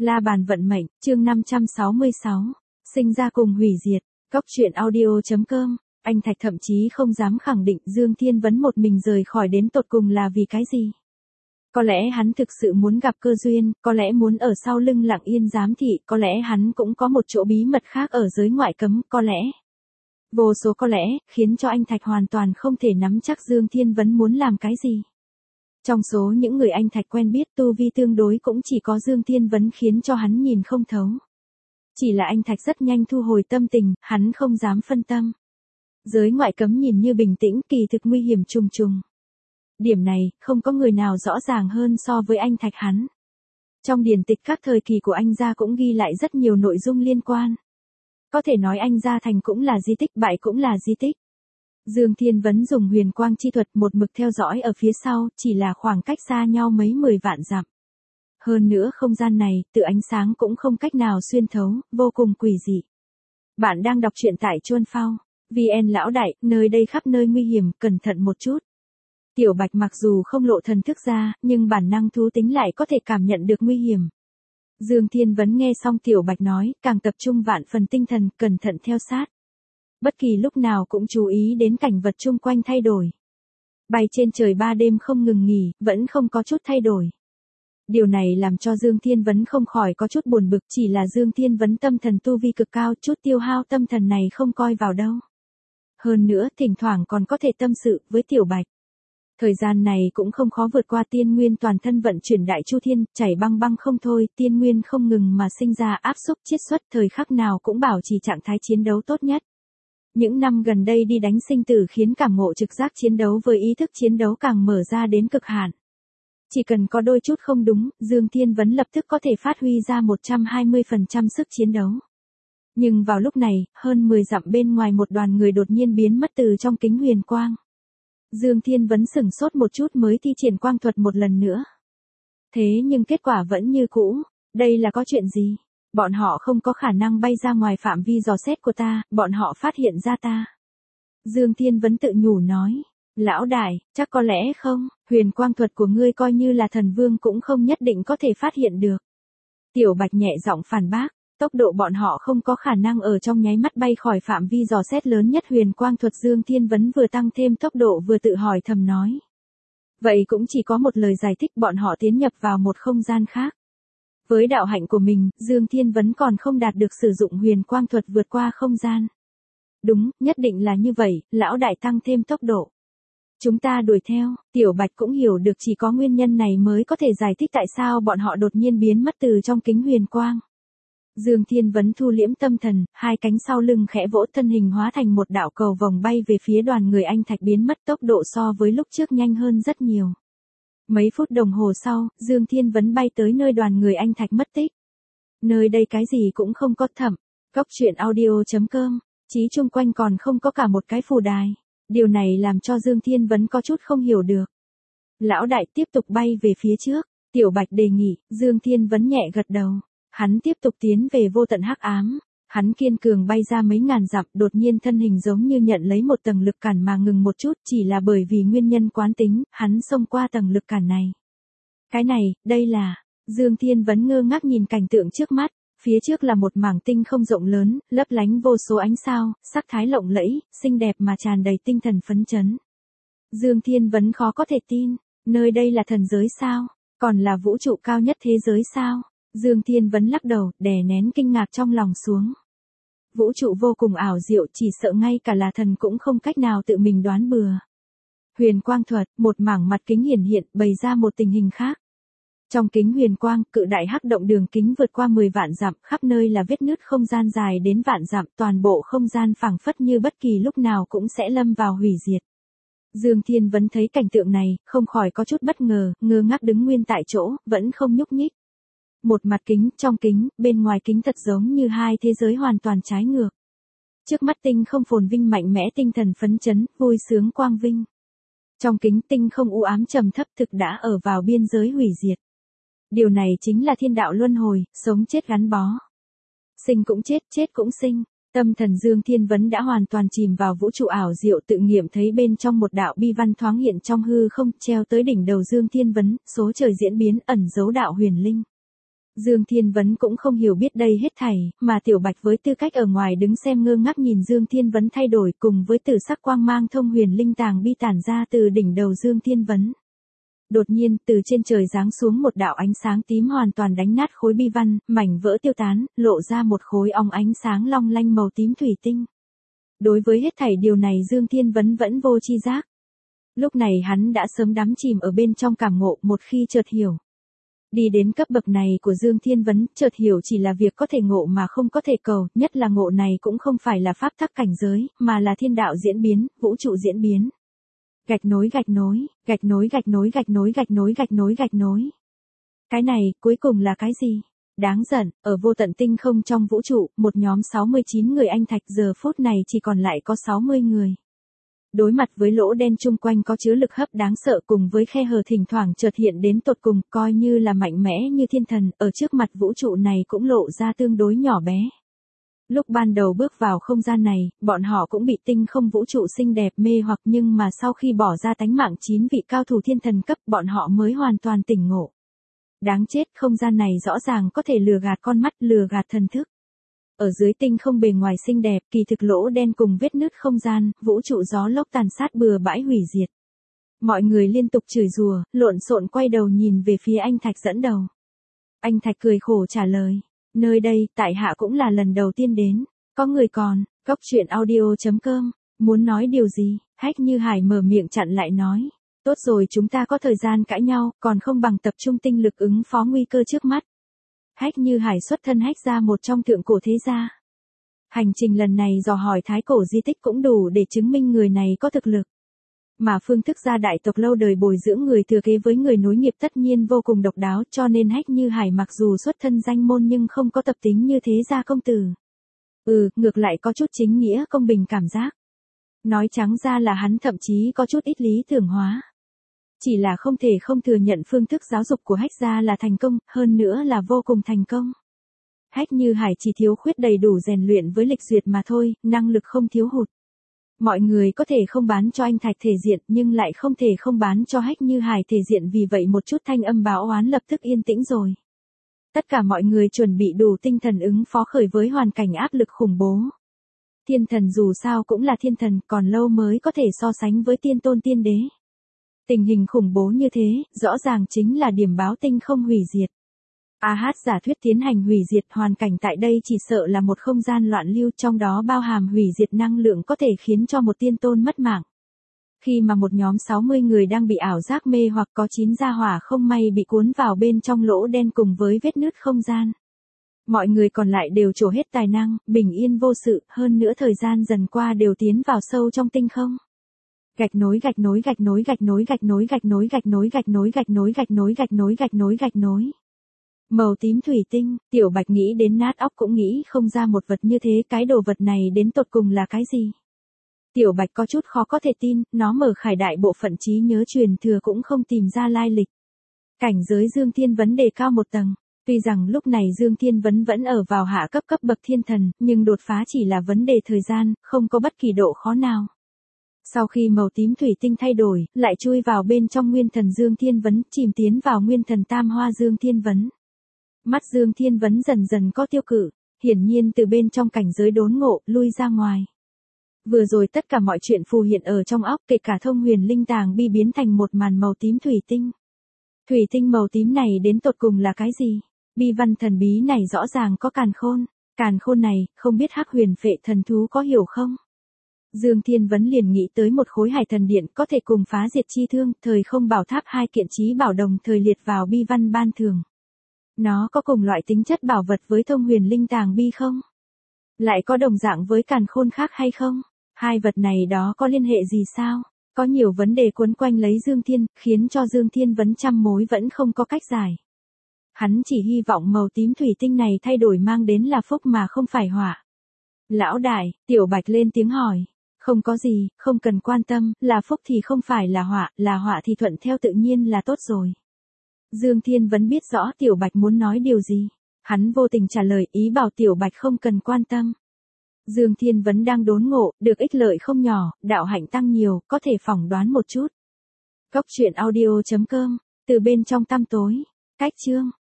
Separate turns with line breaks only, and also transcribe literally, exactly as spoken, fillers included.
La bàn vận mệnh, chương năm trăm sáu mươi sáu. Sinh ra cùng hủy diệt. Góc truyện audio.com. Anh Thạch thậm chí không dám khẳng định Dương Thiên Vấn một mình rời khỏi đến tột cùng là vì cái gì. Có lẽ hắn thực sự muốn gặp cơ duyên, có lẽ muốn ở sau lưng Lặng Yên giám thị, có lẽ hắn cũng có một chỗ bí mật khác ở giới ngoại cấm, có lẽ. Vô số có lẽ, khiến cho anh Thạch hoàn toàn không thể nắm chắc Dương Thiên Vấn muốn làm cái gì. Trong số những người anh Thạch quen biết tu vi tương đối cũng chỉ có Dương Thiên Vấn khiến cho hắn nhìn không thấu. Chỉ là anh Thạch rất nhanh thu hồi tâm tình, hắn không dám phân tâm. Giới ngoại cấm nhìn như bình tĩnh, kỳ thực nguy hiểm trùng trùng. Điểm này, không có người nào rõ ràng hơn so với anh Thạch hắn. Trong điển tịch các thời kỳ của anh gia cũng ghi lại rất nhiều nội dung liên quan. Có thể nói anh gia thành cũng là di tích, bại cũng là di tích. Dương Thiên Vấn dùng huyền quang chi thuật một mực theo dõi ở phía sau, chỉ là khoảng cách xa nhau mấy mười vạn dặm. Hơn nữa không gian này, tự ánh sáng cũng không cách nào xuyên thấu, vô cùng quỷ dị. Bạn đang đọc truyện tại Chuan Phao. vê en lão đại, nơi đây khắp nơi nguy hiểm, cẩn thận một chút. Tiểu Bạch mặc dù không lộ thần thức ra, nhưng bản năng thú tính lại có thể cảm nhận được nguy hiểm. Dương Thiên Vấn nghe xong Tiểu Bạch nói, càng tập trung vạn phần tinh thần, cẩn thận theo sát. Bất kỳ lúc nào cũng chú ý đến cảnh vật chung quanh thay đổi. Bay trên trời ba đêm không ngừng nghỉ, vẫn không có chút thay đổi. Điều này làm cho Dương Thiên Vấn không khỏi có chút buồn bực, chỉ là Dương Thiên Vấn tâm thần tu vi cực cao, chút tiêu hao tâm thần này không coi vào đâu. Hơn nữa, thỉnh thoảng còn có thể tâm sự với Tiểu Bạch. Thời gian này cũng không khó vượt qua tiên nguyên toàn thân vận chuyển đại chu thiên, chảy băng băng không thôi, tiên nguyên không ngừng mà sinh ra áp xúc chiết xuất, thời khắc nào cũng bảo trì trạng thái chiến đấu tốt nhất. Những năm gần đây đi đánh sinh tử khiến cảm ngộ trực giác chiến đấu với ý thức chiến đấu càng mở ra đến cực hạn. Chỉ cần có đôi chút không đúng, Dương Thiên Vấn lập tức có thể phát huy ra một trăm hai mươi phần trăm sức chiến đấu. Nhưng vào lúc này, hơn mười dặm bên ngoài một đoàn người đột nhiên biến mất từ trong kính huyền quang. Dương Thiên Vấn sửng sốt một chút mới thi triển quang thuật một lần nữa. Thế nhưng kết quả vẫn như cũ, đây là có chuyện gì? Bọn họ không có khả năng bay ra ngoài phạm vi dò xét của ta, bọn họ phát hiện ra ta. Dương Thiên Vấn tự nhủ nói, lão đại, chắc có lẽ không, huyền quang thuật của ngươi coi như là thần vương cũng không nhất định có thể phát hiện được. Tiểu Bạch nhẹ giọng phản bác, tốc độ bọn họ không có khả năng ở trong nháy mắt bay khỏi phạm vi dò xét lớn nhất huyền quang thuật. Dương Thiên Vấn vừa tăng thêm tốc độ vừa tự hỏi thầm nói. Vậy cũng chỉ có một lời giải thích, bọn họ tiến nhập vào một không gian khác. Với đạo hạnh của mình, Dương Thiên Vấn còn không đạt được sử dụng huyền quang thuật vượt qua không gian. Đúng, nhất định là như vậy, lão đại tăng thêm tốc độ. Chúng ta đuổi theo, Tiểu Bạch cũng hiểu được chỉ có nguyên nhân này mới có thể giải thích tại sao bọn họ đột nhiên biến mất từ trong kính huyền quang. Dương Thiên Vấn thu liễm tâm thần, hai cánh sau lưng khẽ vỗ, thân hình hóa thành một đạo cầu vòng bay về phía đoàn người anh Thạch, biến mất tốc độ so với lúc trước nhanh hơn rất nhiều. Mấy phút đồng hồ sau, Dương Thiên Vấn bay tới nơi đoàn người anh Thạch mất tích. Nơi đây cái gì cũng không có, thậm. Góc truyện audio.com. Chí chung quanh còn không có cả một cái phù đài. Điều này làm cho Dương Thiên Vấn có chút không hiểu được. Lão đại tiếp tục bay về phía trước. Tiểu Bạch đề nghị, Dương Thiên Vấn nhẹ gật đầu. Hắn tiếp tục tiến về vô tận hắc ám. Hắn kiên cường bay ra mấy ngàn dặm, đột nhiên thân hình giống như nhận lấy một tầng lực cản mà ngừng một chút, chỉ là bởi vì nguyên nhân quán tính, hắn xông qua tầng lực cản này. Cái này, đây là, Dương Thiên Vấn ngơ ngác nhìn cảnh tượng trước mắt, phía trước là một mảng tinh không rộng lớn, lấp lánh vô số ánh sao, sắc thái lộng lẫy, xinh đẹp mà tràn đầy tinh thần phấn chấn. Dương Thiên Vấn khó có thể tin, nơi đây là thần giới sao, còn là vũ trụ cao nhất thế giới sao? Dương Thiên Vấn lắc đầu, đè nén kinh ngạc trong lòng xuống. Vũ trụ vô cùng ảo diệu, chỉ sợ ngay cả là thần cũng không cách nào tự mình đoán bừa. Huyền quang thuật, một mảng mặt kính hiển hiện, bày ra một tình hình khác. Trong kính huyền quang, cự đại hắc động đường kính vượt qua mười vạn dặm, khắp nơi là vết nứt không gian dài đến vạn dặm, toàn bộ không gian phảng phất như bất kỳ lúc nào cũng sẽ lâm vào hủy diệt. Dương Thiên Vấn thấy cảnh tượng này, không khỏi có chút bất ngờ, ngơ ngác đứng nguyên tại chỗ, vẫn không nhúc nhích. Một mặt kính, trong kính, bên ngoài kính thật giống như hai thế giới hoàn toàn trái ngược. Trước mắt tinh không phồn vinh mạnh mẽ, tinh thần phấn chấn, vui sướng quang vinh. Trong kính tinh không u ám trầm thấp, thực đã ở vào biên giới hủy diệt. Điều này chính là thiên đạo luân hồi, sống chết gắn bó. Sinh cũng chết, chết cũng sinh. Tâm thần Dương Thiên Vấn đã hoàn toàn chìm vào vũ trụ ảo diệu, tự nghiệm thấy bên trong một đạo bi văn thoáng hiện trong hư không, treo tới đỉnh đầu Dương Thiên Vấn, số trời diễn biến ẩn dấu đạo huyền linh. Dương Thiên Vấn cũng không hiểu biết đây hết thảy, mà Tiểu Bạch với tư cách ở ngoài đứng xem ngơ ngác nhìn Dương Thiên Vấn thay đổi cùng với tử sắc quang mang thông huyền linh tàng bi tản ra từ đỉnh đầu Dương Thiên Vấn. Đột nhiên, từ trên trời giáng xuống một đạo ánh sáng tím hoàn toàn đánh nát khối bi văn, mảnh vỡ tiêu tán, lộ ra một khối óng ánh sáng long lanh màu tím thủy tinh. Đối với hết thảy điều này Dương Thiên Vấn vẫn vô tri giác. Lúc này hắn đã sớm đắm chìm ở bên trong cảm ngộ, một khi chợt hiểu. Đi đến cấp bậc này của Dương Thiên Vấn, chợt hiểu chỉ là việc có thể ngộ mà không có thể cầu, nhất là ngộ này cũng không phải là pháp tắc cảnh giới, mà là thiên đạo diễn biến, vũ trụ diễn biến. Gạch nối gạch nối, gạch nối gạch nối gạch nối gạch nối gạch nối gạch nối. Cái này, cuối cùng là cái gì? Đáng giận, ở vô tận tinh không trong vũ trụ, một nhóm sáu mươi chín người anh thạch giờ phút này chỉ còn lại có sáu mươi người. Đối mặt với lỗ đen chung quanh có chứa lực hấp đáng sợ cùng với khe hở thỉnh thoảng chợt hiện đến tột cùng, coi như là mạnh mẽ như thiên thần, ở trước mặt vũ trụ này cũng lộ ra tương đối nhỏ bé. Lúc ban đầu bước vào không gian này, bọn họ cũng bị tinh không vũ trụ xinh đẹp mê hoặc, nhưng mà sau khi bỏ ra tánh mạng chín vị cao thủ thiên thần cấp, bọn họ mới hoàn toàn tỉnh ngộ. Đáng chết, không gian này rõ ràng có thể lừa gạt con mắt, lừa gạt thần thức. Ở dưới tinh không bề ngoài xinh đẹp, kỳ thực lỗ đen cùng vết nứt không gian, vũ trụ gió lốc tàn sát bừa bãi hủy diệt. Mọi người liên tục chửi rủa, lộn xộn quay đầu nhìn về phía anh Thạch dẫn đầu. Anh Thạch cười khổ trả lời, nơi đây, tại hạ cũng là lần đầu tiên đến, có người còn, góc truyện audio chấm com, muốn nói điều gì, Hách Như Hải mở miệng chặn lại nói. Tốt rồi, chúng ta có thời gian cãi nhau, còn không bằng tập trung tinh lực ứng phó nguy cơ trước mắt. Hách Như Hải xuất thân Hách gia một trong thượng cổ thế gia. Hành trình lần này dò hỏi thái cổ di tích cũng đủ để chứng minh người này có thực lực. Mà phương thức gia đại tộc lâu đời bồi dưỡng người thừa kế với người nối nghiệp tất nhiên vô cùng độc đáo, cho nên Hách Như Hải mặc dù xuất thân danh môn nhưng không có tập tính như thế gia công tử. Ừ, ngược lại có chút chính nghĩa công bình cảm giác. Nói trắng ra là hắn thậm chí có chút ít lý tưởng hóa. Chỉ là không thể không thừa nhận phương thức giáo dục của Hách gia là thành công, hơn nữa là vô cùng thành công. Hách Như Hải chỉ thiếu khuyết đầy đủ rèn luyện với lịch duyệt mà thôi, năng lực không thiếu hụt. Mọi người có thể không bán cho anh Thạch thể diện nhưng lại không thể không bán cho Hách Như Hải thể diện, vì vậy một chút thanh âm báo oán lập tức yên tĩnh rồi. Tất cả mọi người chuẩn bị đủ tinh thần ứng phó khởi với hoàn cảnh áp lực khủng bố. Thiên thần dù sao cũng là thiên thần, còn lâu mới có thể so sánh với tiên tôn tiên đế. Tình hình khủng bố như thế, rõ ràng chính là điểm báo tinh không hủy diệt. A hát giả thuyết tiến hành hủy diệt, hoàn cảnh tại đây chỉ sợ là một không gian loạn lưu, trong đó bao hàm hủy diệt năng lượng có thể khiến cho một tiên tôn mất mạng. Khi mà một nhóm sáu mươi người đang bị ảo giác mê hoặc, có chín gia hỏa không may bị cuốn vào bên trong lỗ đen cùng với vết nứt không gian. Mọi người còn lại đều trổ hết tài năng, bình yên vô sự, hơn nữa thời gian dần qua đều tiến vào sâu trong tinh không. Gạch nối gạch nối gạch nối gạch nối gạch nối gạch nối gạch nối gạch nối gạch nối gạch nối gạch nối gạch nối gạch nối. Màu tím thủy tinh, Tiểu Bạch nghĩ đến nát óc cũng nghĩ không ra một vật như thế, cái đồ vật này đến tột cùng là cái gì? Tiểu Bạch có chút khó có thể tin, nó mở khải đại bộ phận trí nhớ truyền thừa cũng không tìm ra lai lịch. Cảnh giới Dương Thiên Vấn đề cao một tầng. Tuy rằng lúc này Dương Thiên Vấn vẫn ở vào hạ cấp cấp bậc thiên thần, nhưng đột phá chỉ là vấn đề thời gian, không có bất kỳ độ khó nào. Sau khi màu tím thủy tinh thay đổi, lại chui vào bên trong nguyên thần Dương Thiên Vấn, chìm tiến vào nguyên thần tam hoa Dương Thiên Vấn. Mắt Dương Thiên Vấn dần dần có tiêu cự, hiển nhiên từ bên trong cảnh giới đốn ngộ, lui ra ngoài. Vừa rồi tất cả mọi chuyện phù hiện ở trong óc, kể cả thông huyền linh tàng bi biến thành một màn màu tím thủy tinh. Thủy tinh màu tím này đến tột cùng là cái gì? Bi văn thần bí này rõ ràng có càn khôn. Càn khôn này, không biết Hắc Huyền Phệ thần thú có hiểu không? Dương Thiên Vấn liền nghĩ tới một khối hải thần điện có thể cùng phá diệt chi thương, thời không bảo tháp hai kiện chí bảo đồng thời liệt vào bi văn ban thường. Nó có cùng loại tính chất bảo vật với thông huyền linh tàng bi không? Lại có đồng dạng với càn khôn khác hay không? Hai vật này đó có liên hệ gì sao? Có nhiều vấn đề quấn quanh lấy Dương Thiên, khiến cho Dương Thiên Vấn trăm mối vẫn không có cách giải. Hắn chỉ hy vọng màu tím thủy tinh này thay đổi mang đến là phúc mà không phải họa. Lão đại, Tiểu Bạch lên tiếng hỏi. Không có gì, không cần quan tâm, là phúc thì không phải là họa, là họa thì thuận theo tự nhiên là tốt rồi. Dương Thiên Vấn biết rõ Tiểu Bạch muốn nói điều gì. Hắn vô tình trả lời, ý bảo Tiểu Bạch không cần quan tâm. Dương Thiên Vấn đang đốn ngộ, được ích lợi không nhỏ, đạo hạnh tăng nhiều, có thể phỏng đoán một chút. Góc truyện audio chấm com, từ bên trong tăm tối, cách chương.